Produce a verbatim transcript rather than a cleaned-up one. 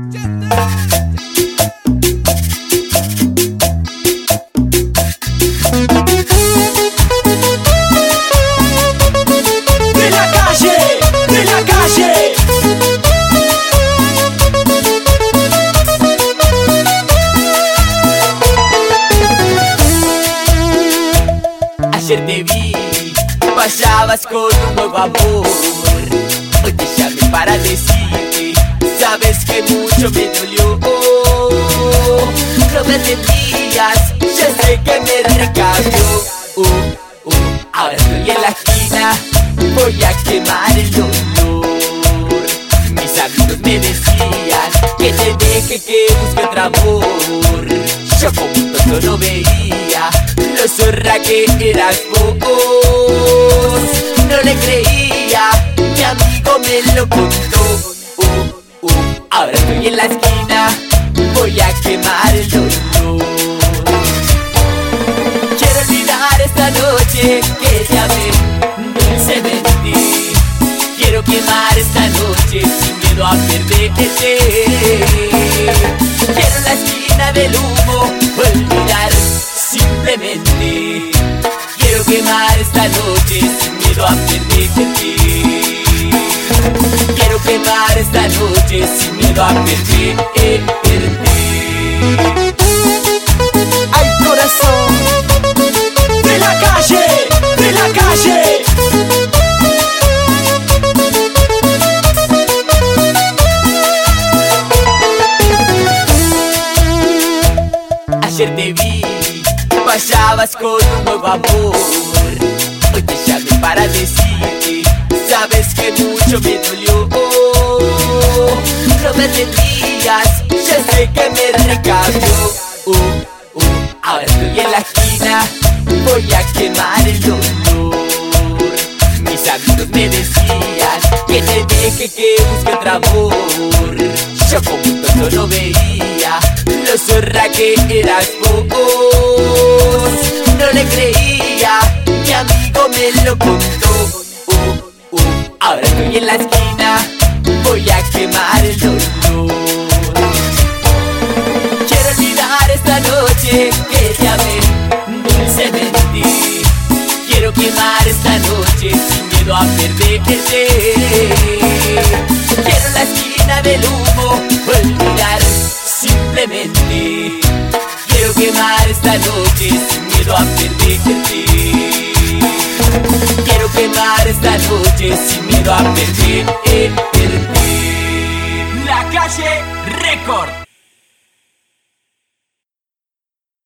De la calle, de la calle. Ayer te vi, pasabas con un nuevo amor. Hoy te llamé para decirte, sabes que mucho me dolió. No me entendías, ya sé que me recambió. Uh, uh, ahora estoy en la esquina, voy a quemar el dolor. Mis amigos me decían que te deje, que busque otro amor. Yo como un tonto no veía lo zorra que eras vos. No le creía, mi amigo me lo contó. Uh, uh, ahora estoy en la esquina, voy a quemar el dolor. Quiero olvidar esta noche que te amé dulcemente. Quiero quemar esta noche sin miedo a perderte. Quiero la esquina del humo olvidar simplemente. Quiero quemar esta noche sin miedo a perderte. Quiero quemar esta noche sin miedo a perderte. Ay, corazón, de la calle, de la calle. Ayer te vi, pasabas con un nuevo amor. Hoy te llamé para decirte, sabes que mucho me dolió. No me entendías, ya sé que me recambió. Uh, uh, ahora estoy en la esquina, voy a quemar el dolor. Mis amigos me decían que te deje, que busque otro amor. Yo como un tonto no veía lo zorra que eras vos. No le creía, mi amigo me lo contó. Uh, uh, ahora estoy en la esquina, voy a quemar el dolor. Quiero olvidar esta noche que te amé dulcemente. Quiero quemar esta noche sin miedo a perderte. Quiero la esquina del humo olvidar simplemente. Quiero quemar esta noche sin miedo a perderte. Quiero quemar esta noche sin miedo a perderte. La Calle Record.